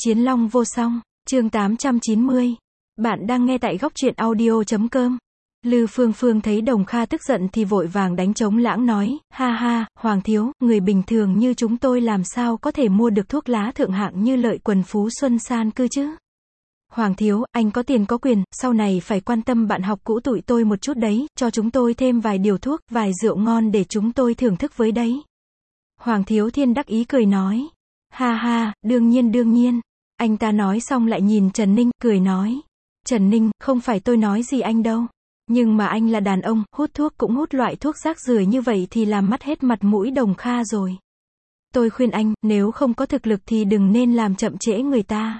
Chiến Long vô song, chương 890. Bạn đang nghe tại góc truyện audio.com. Lư Phương Phương thấy Đồng Kha tức giận thì vội vàng đánh trống lãng nói, ha ha, Hoàng thiếu, người bình thường như chúng tôi làm sao có thể mua được thuốc lá thượng hạng như Lợi Quần Phú Xuân San cư chứ? Hoàng thiếu, anh có tiền có quyền, sau này phải quan tâm bạn học cũ tụi tôi một chút đấy, cho chúng tôi thêm vài điều thuốc, vài rượu ngon để chúng tôi thưởng thức với đấy. Hoàng Thiếu Thiên đắc ý cười nói, ha ha, đương nhiên. Anh ta nói xong lại nhìn Trần Ninh, cười nói, Trần Ninh, không phải tôi nói gì anh đâu. Nhưng mà anh là đàn ông, hút thuốc cũng hút loại thuốc rác rưởi như vậy thì làm mất hết mặt mũi Đồng Kha rồi. Tôi khuyên anh, nếu không có thực lực thì đừng nên làm chậm trễ người ta.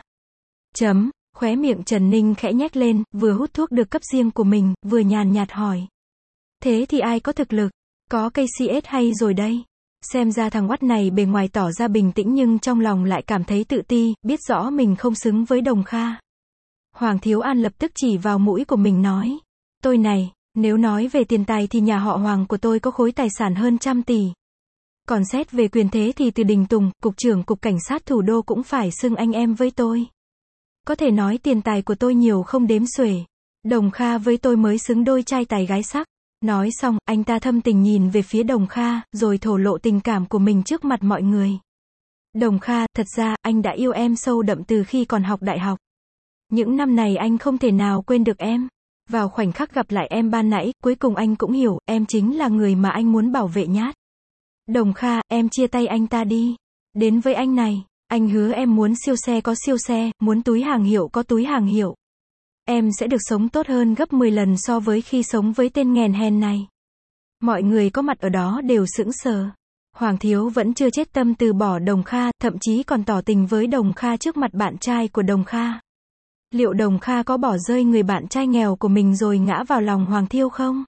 Khóe miệng Trần Ninh khẽ nhếch lên, vừa hút thuốc được cấp riêng của mình, vừa nhàn nhạt hỏi. Thế thì ai có thực lực? Có cây CS hay rồi đây? Xem ra thằng oắt này bề ngoài tỏ ra bình tĩnh nhưng trong lòng lại cảm thấy tự ti, biết rõ mình không xứng với Đồng Kha. Hoàng Thiếu An lập tức chỉ vào mũi của mình nói. Tôi này, nếu nói về tiền tài thì nhà họ Hoàng của tôi có khối tài sản hơn 100 tỷ. Còn xét về quyền thế thì từ Đình Tùng, cục trưởng cục cảnh sát thủ đô cũng phải xưng anh em với tôi. Có thể nói tiền tài của tôi nhiều không đếm xuể. Đồng Kha với tôi mới xứng đôi trai tài gái sắc. Nói xong, anh ta thâm tình nhìn về phía Đồng Kha, rồi thổ lộ tình cảm của mình trước mặt mọi người. Đồng Kha, thật ra, anh đã yêu em sâu đậm từ khi còn học đại học. Những năm này anh không thể nào quên được em. Vào khoảnh khắc gặp lại em ban nãy, cuối cùng anh cũng hiểu, em chính là người mà anh muốn bảo vệ nhát. Đồng Kha, em chia tay anh ta đi. Đến với anh này, anh hứa em muốn siêu xe có siêu xe, muốn túi hàng hiệu có túi hàng hiệu. Em sẽ được sống tốt hơn gấp 10 lần so với khi sống với tên nghèn hèn này. Mọi người có mặt ở đó đều sững sờ. Hoàng Thiếu vẫn chưa chết tâm từ bỏ Đồng Kha, thậm chí còn tỏ tình với Đồng Kha trước mặt bạn trai của Đồng Kha. Liệu Đồng Kha có bỏ rơi người bạn trai nghèo của mình rồi ngã vào lòng Hoàng Thiếu không?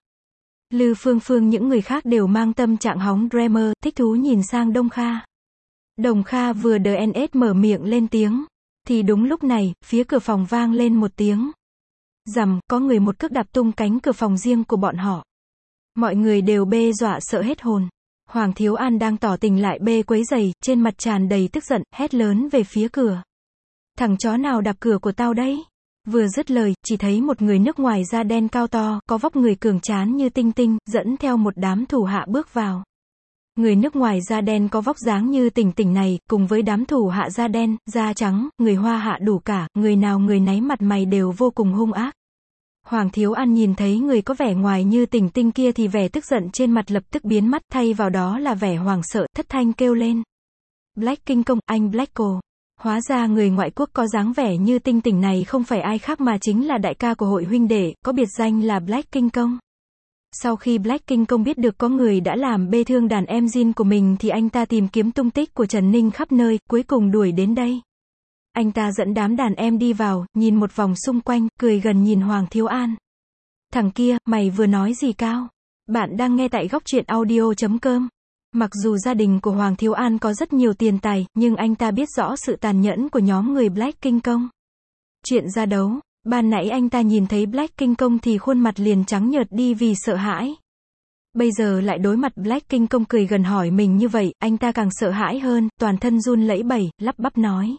Lư Phương Phương những người khác đều mang tâm trạng hóng dreamer, thích thú nhìn sang Đồng Kha. Đồng Kha vừa DNS mở miệng lên tiếng. Thì đúng lúc này, phía cửa phòng vang lên một tiếng. Rầm, có người một cước đạp tung cánh cửa phòng riêng của bọn họ. Mọi người đều bê dọa sợ hết hồn. Hoàng Thiếu An đang tỏ tình lại bê quấy rầy, trên mặt tràn đầy tức giận, hét lớn về phía cửa. Thằng chó nào đạp cửa của tao đấy? Vừa dứt lời, chỉ thấy một người nước ngoài da đen cao to, có vóc người cường tráng như tinh tinh, dẫn theo một đám thủ hạ bước vào. Người nước ngoài da đen có vóc dáng như Tỉnh Tỉnh này, cùng với đám thủ hạ da đen, da trắng, người Hoa hạ đủ cả, người nào người nấy mặt mày đều vô cùng hung ác. Hoàng Thiếu An nhìn thấy người có vẻ ngoài như Tỉnh Tinh kia thì vẻ tức giận trên mặt lập tức biến mất, thay vào đó là vẻ hoảng sợ, thất thanh kêu lên. Black King Kong, anh Blacko. Hóa ra người ngoại quốc có dáng vẻ như Tinh Tỉnh này không phải ai khác mà chính là đại ca của hội huynh đệ, có biệt danh là Black King Kong. Sau khi Black King Kong biết được có người đã làm bê thương đàn em Jin của mình thì anh ta tìm kiếm tung tích của Trần Ninh khắp nơi, cuối cùng đuổi đến đây. Anh ta dẫn đám đàn em đi vào, nhìn một vòng xung quanh, cười gần nhìn Hoàng Thiếu An. Thằng kia, mày vừa nói gì cao? Bạn đang nghe tại góc truyện audio.com. Mặc dù gia đình của Hoàng Thiếu An có rất nhiều tiền tài, nhưng anh ta biết rõ sự tàn nhẫn của nhóm người Black King Kong. Chuyện ra đấu. Ban nãy anh ta nhìn thấy Black King Kong thì khuôn mặt liền trắng nhợt đi vì sợ hãi. Bây giờ lại đối mặt Black King Kong cười gần hỏi mình như vậy, anh ta càng sợ hãi hơn, toàn thân run lẩy bẩy, lắp bắp nói.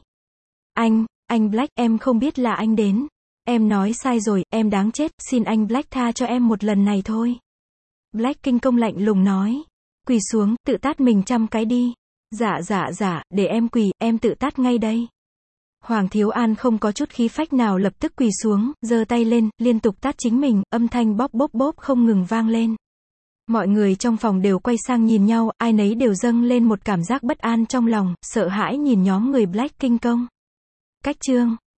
Anh Black, em không biết là anh đến. Em nói sai rồi, em đáng chết, xin anh Black tha cho em một lần này thôi. Black King Kong lạnh lùng nói. Quỳ xuống, tự tát mình 100 cái đi. Dạ, để em quỳ, em tự tát ngay đây. Hoàng Thiếu An không có chút khí phách nào lập tức quỳ xuống, giơ tay lên, liên tục tát chính mình, âm thanh bóp bóp không ngừng vang lên. Mọi người trong phòng đều quay sang nhìn nhau, ai nấy đều dâng lên một cảm giác bất an trong lòng, sợ hãi nhìn nhóm người Black King Kong. Cách chương